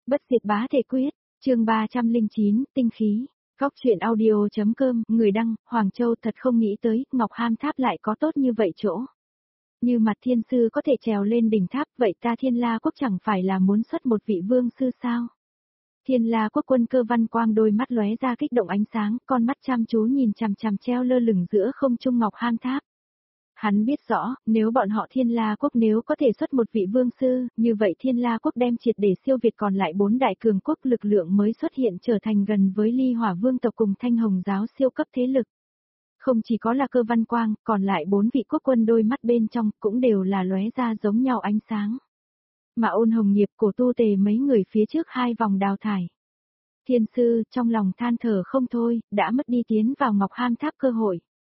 Bất diệt bá thể quyết, chương 309, tinh khí. Góc truyện audio.com, người đăng, Hoàng Châu. Thật không nghĩ tới, Ngọc Ham Tháp lại có tốt như vậy chỗ. Như mặt thiên sư có thể trèo lên đỉnh tháp, vậy ta Thiên La Quốc chẳng phải là muốn xuất một vị vương sư sao? Thiên La Quốc quân Cơ Văn Quang đôi mắt lóe ra kích động ánh sáng, con mắt chăm chú nhìn chằm chằm treo lơ lửng giữa không trung Ngọc Ham Tháp. Hắn biết rõ, nếu bọn họ Thiên La Quốc nếu có thể xuất một vị vương sư, như vậy Thiên La Quốc đem triệt để siêu việt còn lại 4 đại cường quốc, lực lượng mới xuất hiện trở thành gần với Ly Hỏa Vương tộc cùng Thanh Hồng giáo siêu cấp thế lực. Không chỉ có là Cơ Văn Quang, còn lại 4 vị quốc quân đôi mắt bên trong cũng đều là lóe ra giống nhau ánh sáng. Mà Ôn Hồng Nghiệp, Cổ Tu Tề mấy người phía trước 2 vòng đào thải. Thiên sư trong lòng than thở không thôi, đã mất đi tiến vào Ngọc Ham Tháp cơ hội.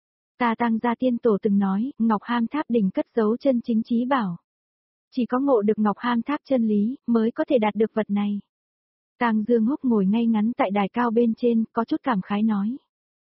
Ta Tăng Gia Tiên Tổ từng nói, Ngọc Ham Tháp đỉnh cất giấu chân chính trí bảo. Chỉ có ngộ được Ngọc Ham Tháp chân lý, mới có thể đạt được vật này. Tang Dương Húc ngồi ngay ngắn tại đài cao bên trên, có chút cảm khái nói.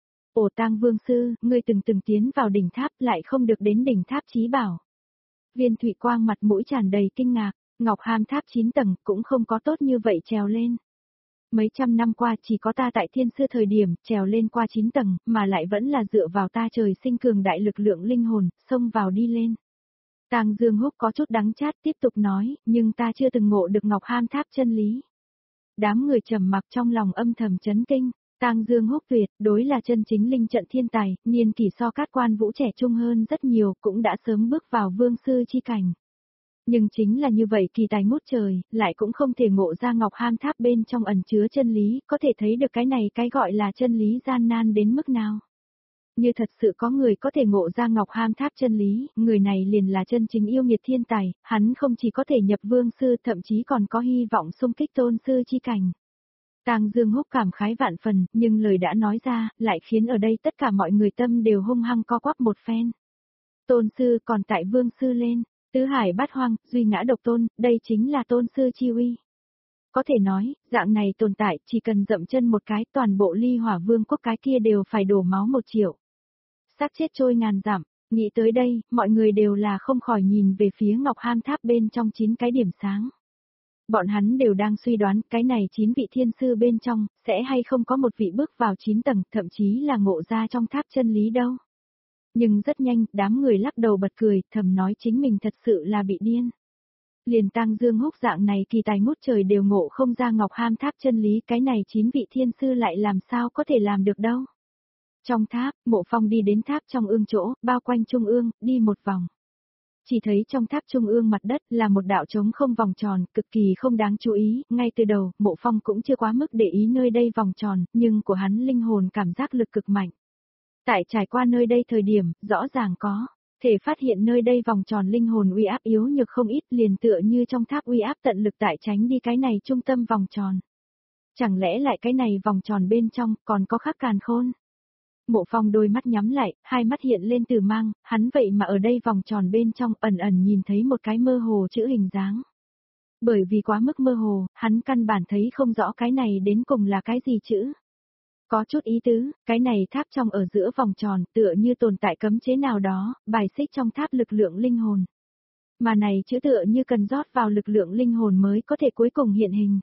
Ồ Tang Vương Sư, ngươi từng tiến vào đỉnh tháp lại không được đến đỉnh tháp trí bảo. Viên Thụy Quang mặt mũi tràn đầy kinh ngạc, Ngọc Ham Tháp 9 tầng cũng không có tốt như vậy trèo lên. Mấy trăm năm qua chỉ có ta tại thiên sư thời điểm trèo lên qua 9 tầng, mà lại vẫn là dựa vào ta trời sinh cường đại lực lượng linh hồn, xông vào đi lên. Tang Dương Húc có chút đắng chát tiếp tục nói, nhưng ta chưa từng ngộ được Ngọc Ham Tháp chân lý. Đám người trầm mặc trong lòng âm thầm chấn kinh, Tang Dương Húc tuyệt đối là chân chính linh trận thiên tài, niên kỷ so Cát Quan Vũ trẻ trung hơn rất nhiều, cũng đã sớm bước vào vương sư chi cảnh. Nhưng chính là như vậy kỳ tài ngút trời, lại cũng không thể ngộ ra Ngọc Ham Tháp bên trong ẩn chứa chân lý, có thể thấy được cái này cái gọi là chân lý gian nan đến mức nào. Như thật sự có người có thể ngộ ra Ngọc Ham Tháp chân lý, người này liền là chân chính yêu nghiệt thiên tài, hắn không chỉ có thể nhập vương sư, thậm chí còn có hy vọng xung kích tôn sư chi cảnh. Tang Dương Húc cảm khái vạn phần, nhưng lời đã nói ra, lại khiến ở đây tất cả mọi người tâm đều hung hăng co quắp một phen. Tôn sư còn tại vương sư lên. Tứ hải bát hoang, duy ngã độc tôn, đây chính là tôn sư chi uy. Có thể nói, dạng này tồn tại, chỉ cần dậm chân một cái, toàn bộ Ly Hỏa Vương quốc cái kia đều phải đổ máu 1 triệu. Xác chết trôi ngàn dặm, nghĩ tới đây, mọi người đều là không khỏi nhìn về phía Ngọc Ham Tháp bên trong 9 cái điểm sáng. Bọn hắn đều đang suy đoán, cái này 9 vị thiên sư bên trong, sẽ hay không có một vị bước vào 9 tầng, thậm chí là ngộ ra trong tháp chân lý đâu. Nhưng rất nhanh, đám người lắc đầu bật cười, thầm nói chính mình thật sự là bị điên. Liền Tang Dương Húc dạng này kỳ tài ngút trời đều ngộ không ra Ngọc Ham Tháp chân lý, cái này 9 vị thiên sư lại làm sao có thể làm được đâu. Trong tháp, Mộ Phong đi đến tháp trong ương chỗ, bao quanh trung ương, đi một vòng. Chỉ thấy trong tháp trung ương mặt đất là một đạo trống không vòng tròn, cực kỳ không đáng chú ý, ngay từ đầu, Mộ Phong cũng chưa quá mức để ý nơi đây vòng tròn, nhưng của hắn linh hồn cảm giác lực cực mạnh. Tại trải qua nơi đây thời điểm, rõ ràng có thể phát hiện nơi đây vòng tròn linh hồn uy áp yếu nhược không ít, liền tựa như trong tháp uy áp tận lực tại tránh đi cái này trung tâm vòng tròn. Chẳng lẽ lại cái này vòng tròn bên trong còn có khác càn khôn? Mộ Phong đôi mắt nhắm lại, hai mắt hiện lên từ mang, hắn vậy mà ở đây vòng tròn bên trong ẩn ẩn nhìn thấy một cái mơ hồ chữ hình dáng. Bởi vì quá mức mơ hồ, hắn căn bản thấy không rõ cái này đến cùng là cái gì chữ. Có chút ý tứ, cái này tháp trong ở giữa vòng tròn tựa như tồn tại cấm chế nào đó, bài xích trong tháp lực lượng linh hồn. Mà này chữ tựa như cần rót vào lực lượng linh hồn mới có thể cuối cùng hiện hình.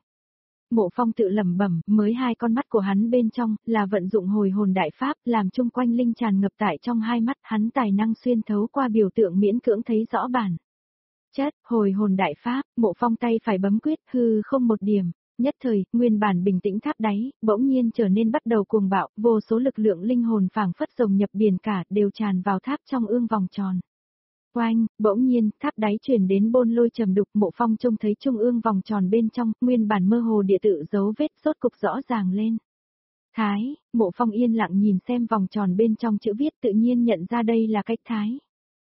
Mộ Phong tự lẩm bẩm, mới 2 con mắt của hắn bên trong là vận dụng hồi hồn đại pháp, làm chung quanh linh tràn ngập tại trong 2 mắt, hắn tài năng xuyên thấu qua biểu tượng miễn cưỡng thấy rõ bản chất. Hồi hồn đại pháp, Mộ Phong tay phải bấm quyết, hư không một điểm. Nhất thời, nguyên bản bình tĩnh tháp đáy, bỗng nhiên trở nên bắt đầu cuồng bạo, vô số lực lượng linh hồn phảng phất rồng nhập biển cả, đều tràn vào tháp trong ương vòng tròn. Oanh, bỗng nhiên, tháp đáy chuyển đến bôn lôi trầm đục, Mộ Phong trông thấy trung ương vòng tròn bên trong, nguyên bản mơ hồ địa tự dấu vết rốt cục rõ ràng lên. Thái, Mộ Phong yên lặng nhìn xem vòng tròn bên trong chữ viết, tự nhiên nhận ra đây là cách thái.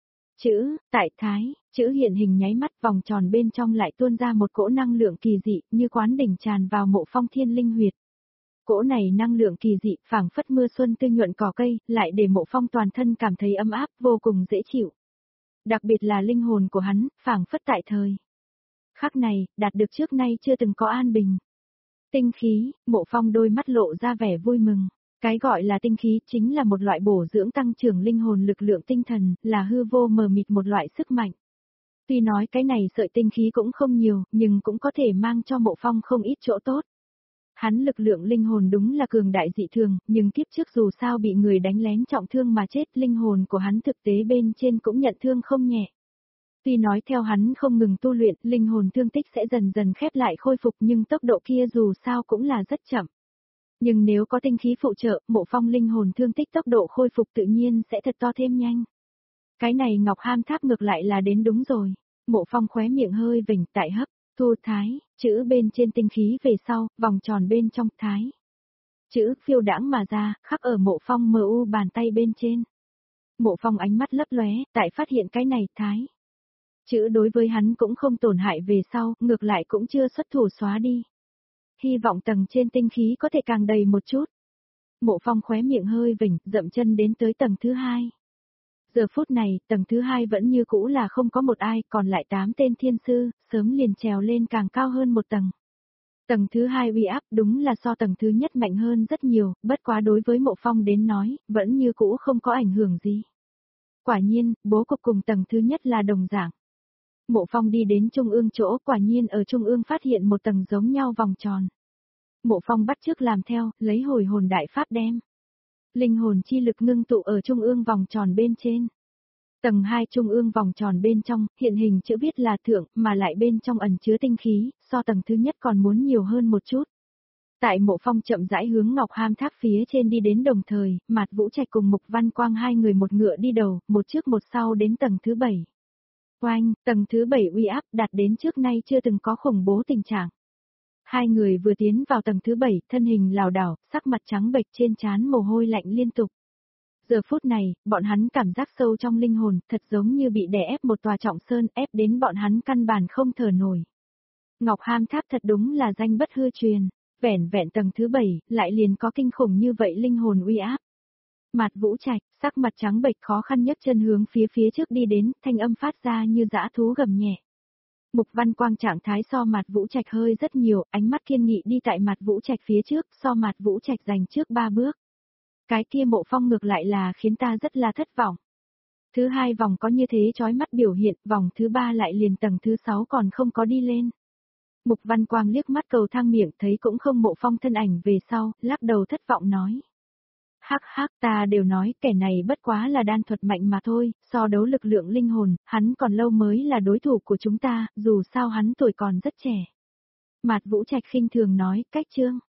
Chữ, tại thái, chữ hiện hình nháy mắt, vòng tròn bên trong lại tuôn ra một cỗ năng lượng kỳ dị, như quán đỉnh tràn vào Mộ Phong thiên linh huyệt. Cỗ này năng lượng kỳ dị, phảng phất mưa xuân tươi nhuận cỏ cây, lại để Mộ Phong toàn thân cảm thấy ấm áp, vô cùng dễ chịu. Đặc biệt là linh hồn của hắn, phảng phất tại thời khắc này, đạt được trước nay chưa từng có an bình. Tinh khí, Mộ Phong đôi mắt lộ ra vẻ vui mừng. Cái gọi là tinh khí chính là một loại bổ dưỡng tăng trưởng linh hồn lực lượng tinh thần, là hư vô mờ mịt một loại sức mạnh. Tuy nói cái này sợi tinh khí cũng không nhiều, nhưng cũng có thể mang cho Mộ Phong không ít chỗ tốt. Hắn lực lượng linh hồn đúng là cường đại dị thường, nhưng kiếp trước dù sao bị người đánh lén trọng thương mà chết, linh hồn của hắn thực tế bên trên cũng nhận thương không nhẹ. Tuy nói theo hắn không ngừng tu luyện, linh hồn thương tích sẽ dần dần khép lại khôi phục nhưng tốc độ kia dù sao cũng là rất chậm. Nhưng nếu có tinh khí phụ trợ, Mộ Phong linh hồn thương tích tốc độ khôi phục tự nhiên sẽ thật to thêm nhanh. Cái này Ngọc Ham Tháp ngược lại là đến đúng rồi. Mộ Phong khóe miệng hơi vểnh tại hấp, thu thái, chữ bên trên tinh khí về sau, vòng tròn bên trong thái. Chữ phiêu đãng mà ra, khắc ở Mộ Phong mờ u bàn tay bên trên. Mộ Phong ánh mắt lấp lóe, tại phát hiện cái này thái. Chữ đối với hắn cũng không tổn hại về sau, ngược lại cũng chưa xuất thủ xóa đi. Hy vọng tầng trên tinh khí có thể càng đầy một chút. Mộ Phong khóe miệng hơi vểnh, dậm chân đến tới tầng thứ 2. Giờ phút này, tầng thứ 2 vẫn như cũ là không có một ai, còn lại 8 tên thiên sư, sớm liền trèo lên càng cao hơn một tầng. Tầng thứ 2 uy áp đúng là so tầng thứ nhất mạnh hơn rất nhiều, bất quá đối với Mộ Phong đến nói, vẫn như cũ không có ảnh hưởng gì. Quả nhiên, bố cục cùng tầng thứ nhất là đồng dạng. Mộ Phong đi đến trung ương chỗ, quả nhiên ở trung ương phát hiện một tầng giống nhau vòng tròn. Mộ Phong bắt chước làm theo, lấy hồi hồn đại pháp đem. Linh hồn chi lực ngưng tụ ở trung ương vòng tròn bên trên. Tầng 2 trung ương vòng tròn bên trong, hiện hình chữ viết là thượng, mà lại bên trong ẩn chứa tinh khí, so tầng thứ nhất còn muốn nhiều hơn một chút. Tại Mộ Phong chậm rãi hướng Ngọc Ham Tháp phía trên đi đến đồng thời, Mạt Vũ Trạch cùng Mục Văn Quang hai người một ngựa đi đầu, một trước một sau đến tầng thứ 7. Oanh, tầng thứ 7 uy áp đạt đến trước nay chưa từng có khủng bố tình trạng. Hai người vừa tiến vào tầng thứ 7, thân hình lảo đảo, sắc mặt trắng bệch trên trán mồ hôi lạnh liên tục. Giờ phút này, bọn hắn cảm giác sâu trong linh hồn, thật giống như bị đè ép một tòa trọng sơn ép đến bọn hắn căn bản không thở nổi. Ngọc Ham Tháp thật đúng là danh bất hư truyền, vẻn vẹn tầng thứ 7, lại liền có kinh khủng như vậy linh hồn uy áp. Mạt Vũ Trạch, sắc mặt trắng bệch khó khăn nhấc chân hướng phía trước đi đến, thanh âm phát ra như dã thú gầm nhẹ. Mục Văn Quang trạng thái so Mạt Vũ Trạch hơi rất nhiều, ánh mắt kiên nghị đi tại Mạt Vũ Trạch phía trước, so Mạt Vũ Trạch giành trước 3 bước. Cái kia Mộ Phong ngược lại là khiến ta rất là thất vọng. Thứ 2 vòng có như thế chói mắt biểu hiện, vòng thứ 3 lại liền tầng thứ 6 còn không có đi lên. Mục Văn Quang liếc mắt cầu thang miệng thấy cũng không Mộ Phong thân ảnh về sau, lắc đầu thất vọng nói. Hắc hắc, ta đều nói kẻ này bất quá là đan thuật mạnh mà thôi, so đấu lực lượng linh hồn, hắn còn lâu mới là đối thủ của chúng ta, dù sao hắn tuổi còn rất trẻ. Mạt Vũ Trạch khinh thường nói, cách chương.